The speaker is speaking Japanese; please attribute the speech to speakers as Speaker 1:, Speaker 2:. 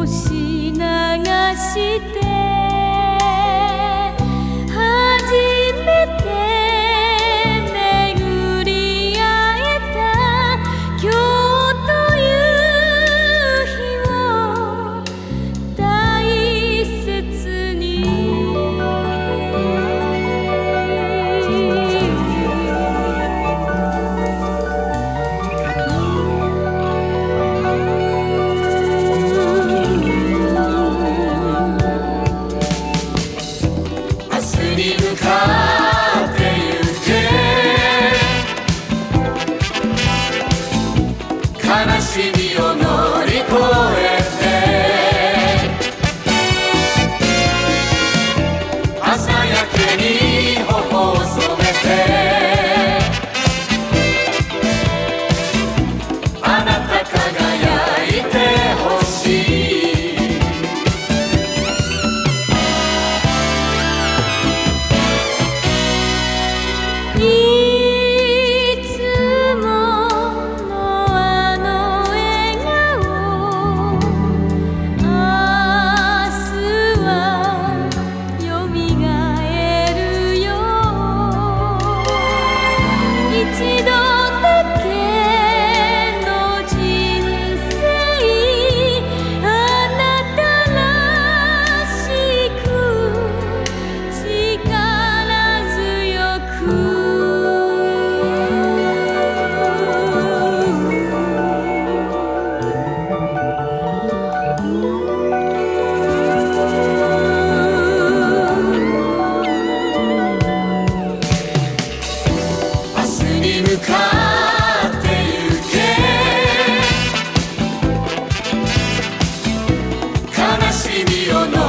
Speaker 1: 星流して初めて巡り会えた今日という日を大切に
Speaker 2: に向かってゆけ悲しみを乗り越えて朝焼けに頬を染めてあなた輝いてほしい
Speaker 1: いつものあの笑顔明日はよみがえるよ一度だけの人生あなたらしく力強く
Speaker 2: に向かってゆけ悲しみを